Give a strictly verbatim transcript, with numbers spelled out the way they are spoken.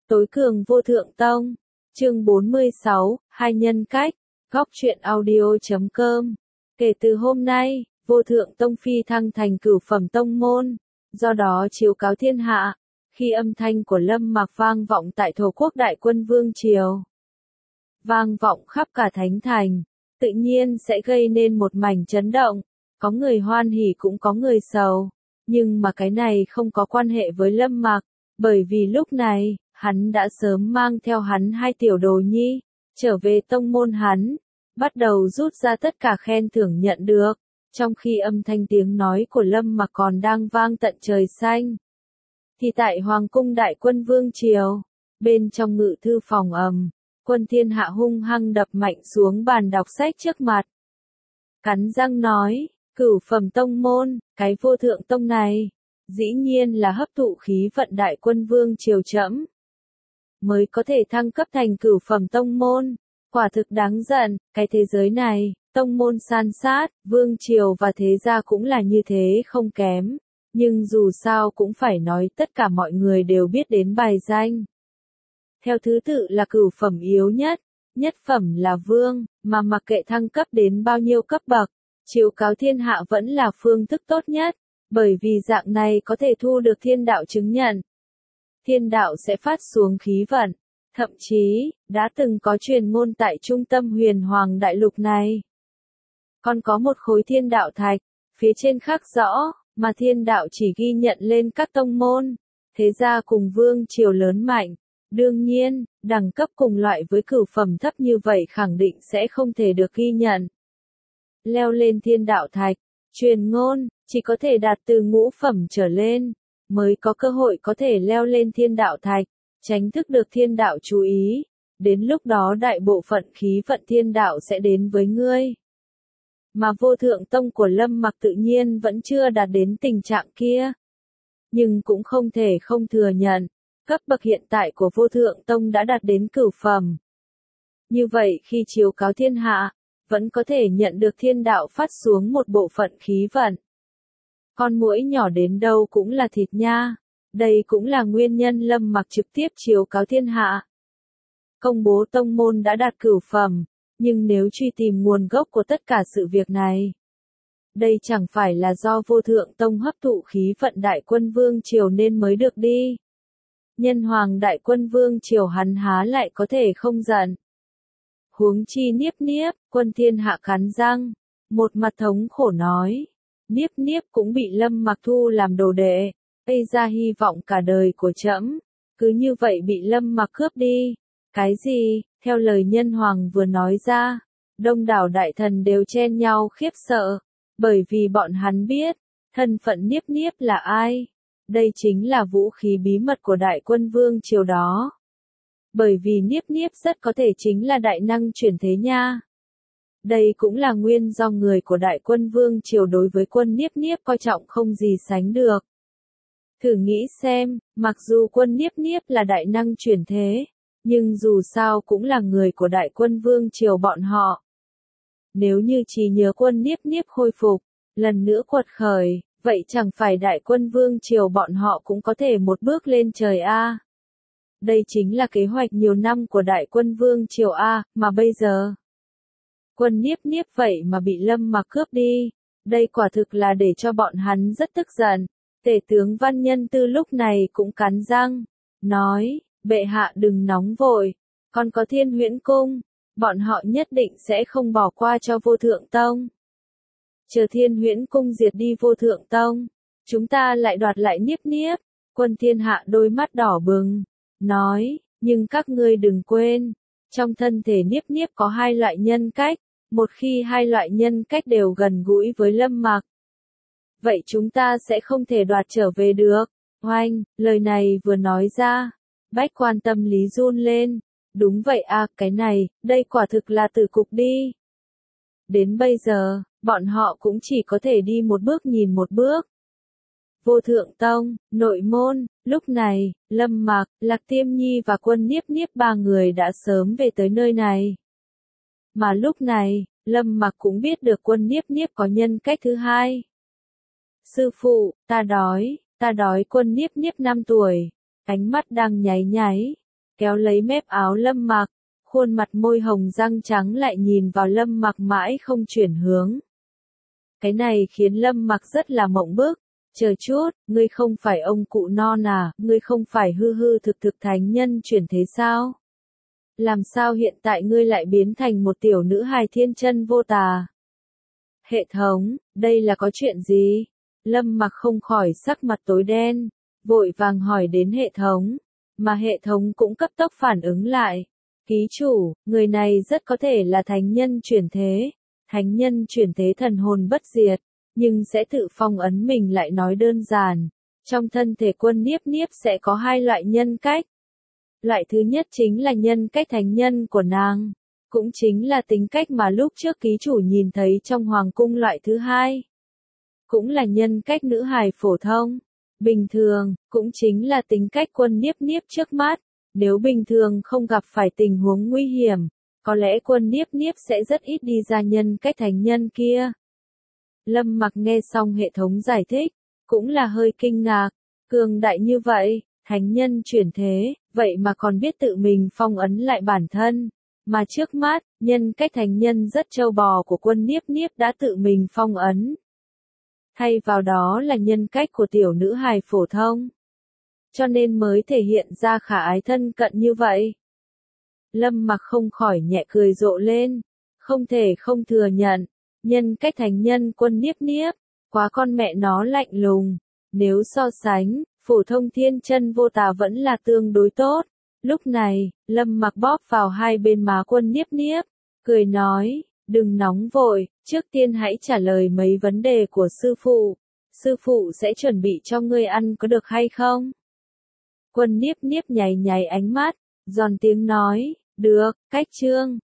Tối cường vô thượng tông. Chương bốn mươi sáu, hai nhân cách. Góc truyện audio chấm com. Kể từ hôm nay, vô thượng tông phi thăng thành cửu phẩm tông môn, do đó chiếu cáo thiên hạ. Khi âm thanh của Lâm Mặc vang vọng tại thổ quốc đại quân vương triều, vang vọng khắp cả thánh thành, tự nhiên sẽ gây nên một mảnh chấn động. Có người hoan hỉ cũng có người sầu, nhưng mà cái này không có quan hệ với Lâm Mặc, bởi vì lúc này, hắn đã sớm mang theo hắn hai tiểu đồ nhi, trở về tông môn hắn, bắt đầu rút ra tất cả khen thưởng nhận được, trong khi âm thanh tiếng nói của Lâm Mặc còn đang vang tận trời xanh. Thì tại Hoàng cung đại quân vương triều, bên trong ngự thư phòng ầm, Quân Thiên Hạ hung hăng đập mạnh xuống bàn đọc sách trước mặt. Cắn răng nói, cửu phẩm tông môn, cái vô thượng tông này, dĩ nhiên là hấp thụ khí vận đại quân vương triều trẫm, mới có thể thăng cấp thành cửu phẩm tông môn, quả thực đáng giận. Cái thế giới này, tông môn san sát, vương triều và thế gia cũng là như thế không kém, nhưng dù sao cũng phải nói tất cả mọi người đều biết đến bài danh. Theo thứ tự là cửu phẩm yếu nhất, nhất phẩm là vương, mà mặc kệ thăng cấp đến bao nhiêu cấp bậc, chiếu cáo thiên hạ vẫn là phương thức tốt nhất, bởi vì dạng này có thể thu được thiên đạo chứng nhận. Thiên đạo sẽ phát xuống khí vận, thậm chí, đã từng có truyền ngôn tại trung tâm huyền hoàng đại lục này. Còn có một khối thiên đạo thạch, phía trên khắc rõ, mà thiên đạo chỉ ghi nhận lên các tông môn, thế gia cùng vương triều lớn mạnh. Đương nhiên, đẳng cấp cùng loại với cửu phẩm thấp như vậy khẳng định sẽ không thể được ghi nhận. Leo lên thiên đạo thạch, truyền ngôn, chỉ có thể đạt từ ngũ phẩm trở lên, mới có cơ hội có thể leo lên thiên đạo thạch, tránh thức được thiên đạo chú ý. Đến lúc đó đại bộ phận khí vận thiên đạo sẽ đến với ngươi. Mà vô thượng tông của Lâm Mặc tự nhiên vẫn chưa đạt đến tình trạng kia. Nhưng cũng không thể không thừa nhận, cấp bậc hiện tại của vô thượng tông đã đạt đến cửu phẩm. Như vậy khi chiếu cáo thiên hạ, vẫn có thể nhận được thiên đạo phát xuống một bộ phận khí vận. Con muỗi nhỏ đến đâu cũng là thịt nha. Đây cũng là nguyên nhân Lâm Mặc trực tiếp chiếu cáo thiên hạ. Công bố tông môn đã đạt cửu phẩm, nhưng nếu truy tìm nguồn gốc của tất cả sự việc này, đây chẳng phải là do vô thượng tông hấp thụ khí vận đại quân vương triều nên mới được đi. Nhân hoàng đại quân vương triều hắn há lại có thể không giận. Huống chi Niếp Niếp, Quân Thiên Hạ cắn răng, một mặt thống khổ nói, Niếp Niếp cũng bị Lâm Mặc thu làm đồ đệ, bây ra hy vọng cả đời của trẫm, cứ như vậy bị Lâm Mặc cướp đi. Cái gì? Theo lời nhân hoàng vừa nói ra, đông đảo đại thần đều chen nhau khiếp sợ, bởi vì bọn hắn biết, thân phận Niếp Niếp là ai. Đây chính là vũ khí bí mật của đại quân vương triều đó. Bởi vì Niếp Niếp rất có thể chính là đại năng chuyển thế nha. Đây cũng là nguyên do người của đại quân vương triều đối với quân Niếp Niếp coi trọng không gì sánh được. Thử nghĩ xem, mặc dù quân Niếp Niếp là đại năng chuyển thế, nhưng dù sao cũng là người của đại quân vương triều bọn họ. Nếu như chỉ nhớ quân Niếp Niếp khôi phục, lần nữa quật khởi, vậy chẳng phải đại quân vương triều bọn họ cũng có thể một bước lên trời a? Đây chính là kế hoạch nhiều năm của đại quân vương triều a, mà bây giờ quân Niếp Niếp vậy mà bị Lâm Mặc cướp đi, đây quả thực là để cho bọn hắn rất tức giận. Tể tướng Văn Nhân Tư lúc này cũng cắn răng, nói, bệ hạ đừng nóng vội, còn có Thiên Huyễn Cung, bọn họ nhất định sẽ không bỏ qua cho vô thượng tông. Chờ Thiên Huyễn Cung diệt đi vô thượng tông, chúng ta lại đoạt lại Niếp Niếp. Quân Thiên Hạ đôi mắt đỏ bừng, nói, nhưng các ngươi đừng quên, trong thân thể Niếp Niếp có hai loại nhân cách, một khi hai loại nhân cách đều gần gũi với Lâm Mặc, vậy chúng ta sẽ không thể đoạt trở về được. Oanh, lời này vừa nói ra, Bách Quan tâm lý run lên, đúng vậy à, cái này, đây quả thực là tử cục đi. Đến bây giờ, bọn họ cũng chỉ có thể đi một bước nhìn một bước. Vô thượng tông, nội môn, lúc này, Lâm Mặc, Lạc Tiêm Nhi và quân Niếp Niếp ba người đã sớm về tới nơi này. Mà lúc này, Lâm Mặc cũng biết được quân Niếp Niếp có nhân cách thứ hai. Sư phụ, ta đói, ta đói. Quân Niếp Niếp năm tuổi, ánh mắt đang nháy nháy, kéo lấy mép áo Lâm Mặc, khuôn mặt môi hồng răng trắng lại nhìn vào Lâm Mặc mãi không chuyển hướng. Cái này khiến Lâm Mặc rất là mộng bức. Chờ chút, ngươi không phải ông cụ non à, ngươi không phải hư hư thực thực thánh nhân chuyển thế sao? Làm sao hiện tại ngươi lại biến thành một tiểu nữ hài thiên chân vô tà? Hệ thống, đây là có chuyện gì? Lâm Mặc không khỏi sắc mặt tối đen, vội vàng hỏi đến hệ thống, mà hệ thống cũng cấp tốc phản ứng lại. Ký chủ, người này rất có thể là thánh nhân chuyển thế. Thánh nhân chuyển thế thần hồn bất diệt, nhưng sẽ tự phong ấn mình lại nói đơn giản. Trong thân thể Quân Niếp Niếp sẽ có hai loại nhân cách. Loại thứ nhất chính là nhân cách thánh nhân của nàng, cũng chính là tính cách mà lúc trước ký chủ nhìn thấy trong hoàng cung. Loại thứ hai cũng là nhân cách nữ hài phổ thông, bình thường, cũng chính là tính cách Quân Niếp Niếp trước mắt. Nếu bình thường không gặp phải tình huống nguy hiểm, có lẽ Quân Niếp Niếp sẽ rất ít đi ra nhân cách thánh nhân kia. Lâm Mặc nghe xong hệ thống giải thích, cũng là hơi kinh ngạc, cường đại như vậy, thánh nhân chuyển thế, vậy mà còn biết tự mình phong ấn lại bản thân, mà trước mắt, nhân cách thánh nhân rất trâu bò của Quân Niếp Niếp đã tự mình phong ấn. Thay vào đó là nhân cách của tiểu nữ hài phổ thông, cho nên mới thể hiện ra khả ái thân cận như vậy. Lâm Mặc không khỏi nhẹ cười rộ lên, không thể không thừa nhận, nhân cách thánh nhân Quân Niếp Niếp, quá con mẹ nó lạnh lùng, nếu so sánh, phổ thông thiên chân vô tà vẫn là tương đối tốt. Lúc này, Lâm Mặc bóp vào hai bên má Quân Niếp Niếp, cười nói, đừng nóng vội, trước tiên hãy trả lời mấy vấn đề của sư phụ, sư phụ sẽ chuẩn bị cho ngươi ăn có được hay không? Quân Niếp Niếp nháy nháy ánh mắt, giòn tiếng nói, được, cách chương.